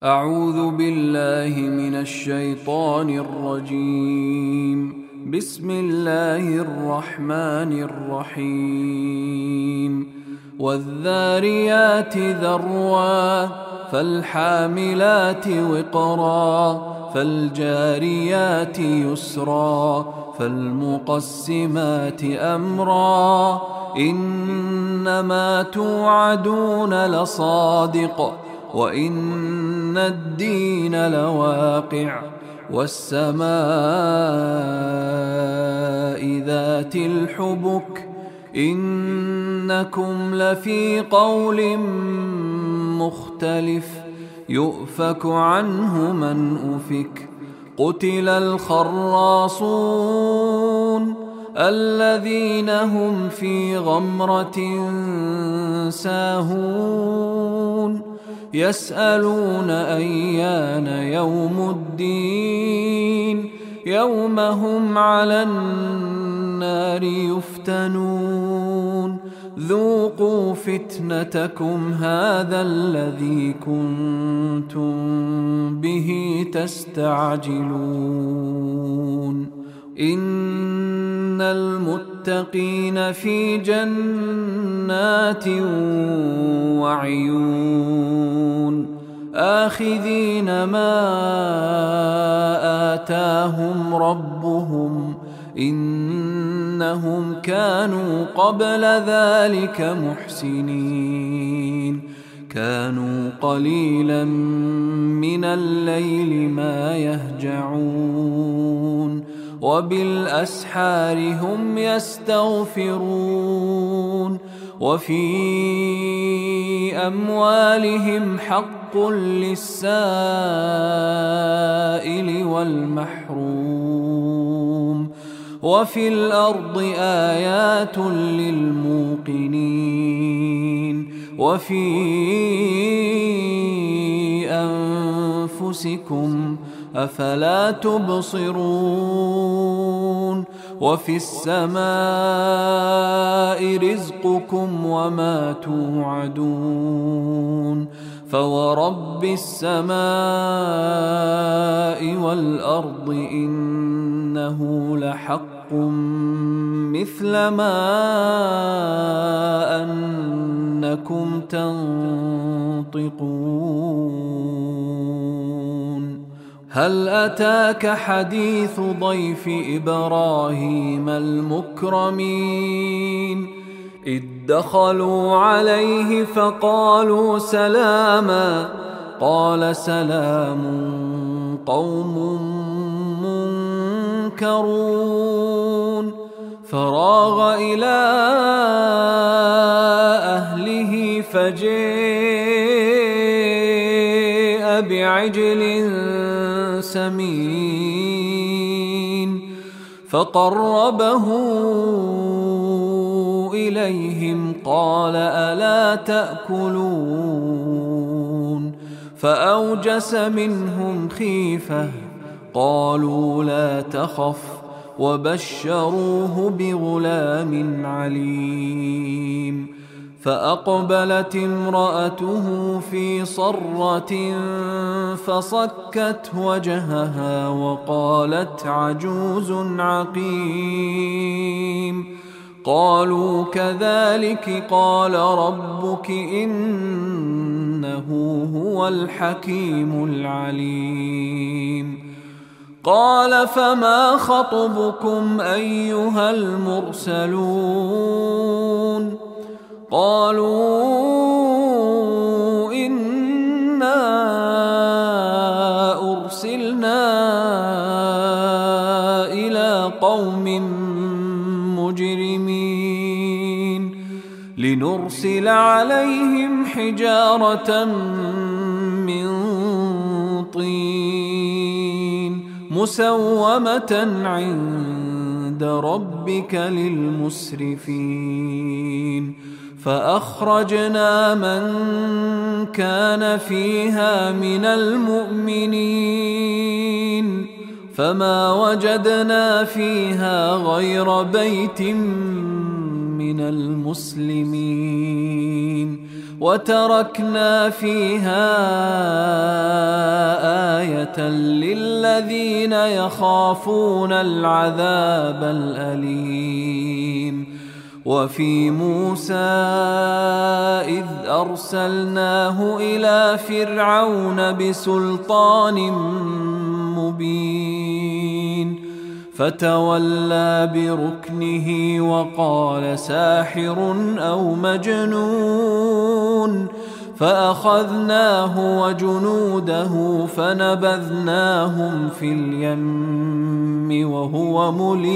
أعوذ بالله من الشيطان الرجيم. بسم الله الرحمن الرحيم. والذاريات ذروا فالحاملات وقرا فالجاريات يسرا فالمقسمات أمرا إنما توعدون لصادق وإن الدين لواقع والسماء ذات الحبك إنكم لفي قول مختلف يؤفك عنه من أفك قتل الخراصون الذين هم في غمرة ساهون يسألون أيان يوم الدين يوم هم على النار يفتنون ذوقوا فتنتكم هذا الذي كنتم به تستعجلون إن المتقين في جنات وعيون آخذين ما آتاهم ربهم إنهم كانوا قبل ذلك محسنين كانوا قليلا من الليل ما يهجعون وبالأسحار هم يستغفرون وفي أموالهم حق للسائل والمحروم وفي الأرض آيات للموقنين وفي أنفسكم أفلا تبصرون وفي السماء رزقكم وما توعدون فورب السماء والأرض إنه لحق مثل ما أنكم تنطقون هل أتاك حديث ضيف إبراهيم المكرمين إذ دخلوا عليه فقالوا سلاما قال سلام قوم منكرون فراغ إلى أهله فجاء بعجل سمين فقربه إليهم قال ألا تأكلون فأوجس منهم خيفة قالوا لا تخف وبشروه بغلام عليم فأقبلت امرأته في صرة فصكت وجهها وقالت عجوز عقيم قالوا كذلك قال ربك إنه هو الحكيم العليم قال فما خطبكم أيها المرسلون قالوا إنا أرسلنا إلى قوم مجرمين لنرسل عليهم حجارة من طين مسومة عند ربك للمسرفين فأخرجنا من كان فيها من المؤمنين فما وجدنا فيها غير بيت من المسلمين وتركنا فيها لآية للذين يخافون العذاب الأليم. وفي موسى إذ أرسلناه إلى فرعون بسلطان مبين فتولى بركنه وقال ساحر أو مجنون، فأخذناه وجنوده فنبذناهم في اليم وهو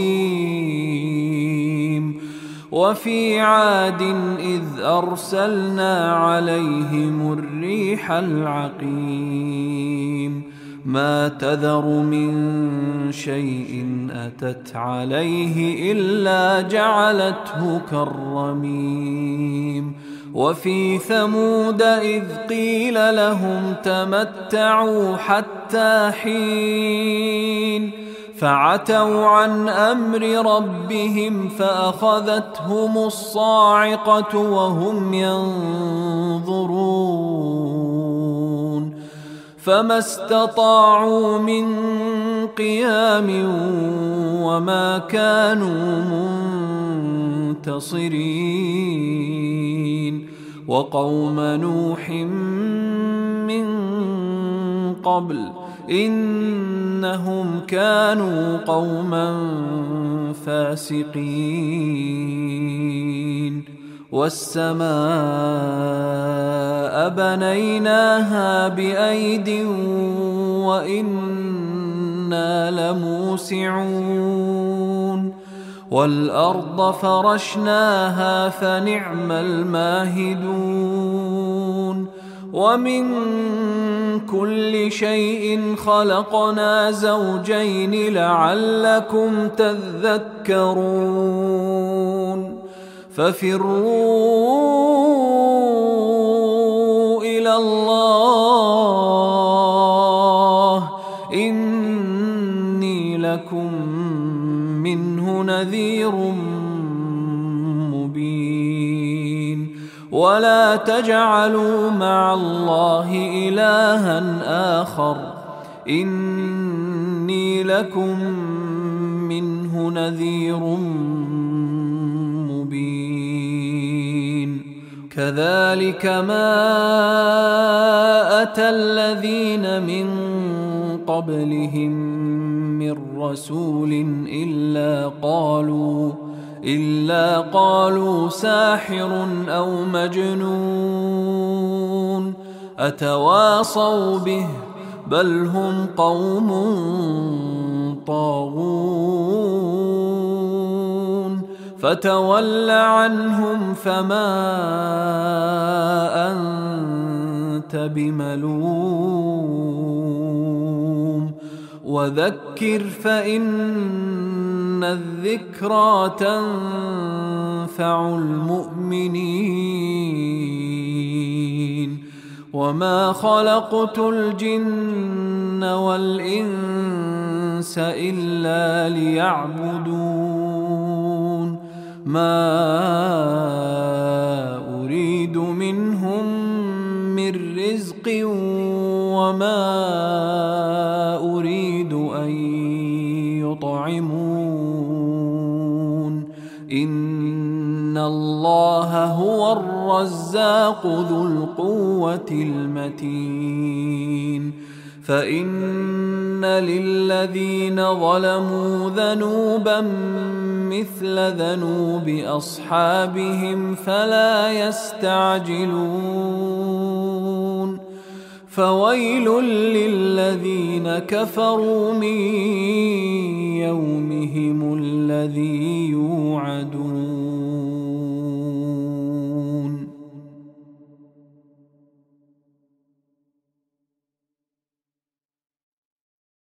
مليم. وفي عاد إذ أرسلنا عليهم الريح العقيم، ما تذر من شيء أتت عليه إلا جعلته كالرميم. وفي ثمود إذ قيل لهم تمتعوا حتى حين، فعتوا عن أمر ربهم فأخذتهم الصاعقة وهم ينظرون، فما استطاعوا من قيام وما كانوا منتصرين. وقوم نوح من قبل إنهم كانوا قوما فاسقين. والسماء بنيناها بأيد وإنا لموسعون، والأرض فرشناها فنعم الماهدون. ومن كل شيء خلقنا زوجين لعلكم تذكرون. ففروا إلى الله إني لكم منه نذير مبين. ولا تجعلوا مع الله إلها آخر إني لكم منه نذير مبين. كذلك ما أتى الذين من قبلهم من رسول إلا قالوا ساحر أو مجنون أتواصوا به بل هم قوم طاغون. فتول عنهم فما أنت بملوم، وذكر فإن الذكرى تنفع المؤمنين. وما خلقت الجن والإنس إلا ليعبدون، ما أريد منهم من رزق وما أريد أن يطعمون، إن الله هو الرزاق ذو القوة المتين. فإن للذين ظلموا ذنوبا مثل ذنوب أصحابهم فلا يستعجلون. فويل للذين كفروا من يومهم الذي يوعدون.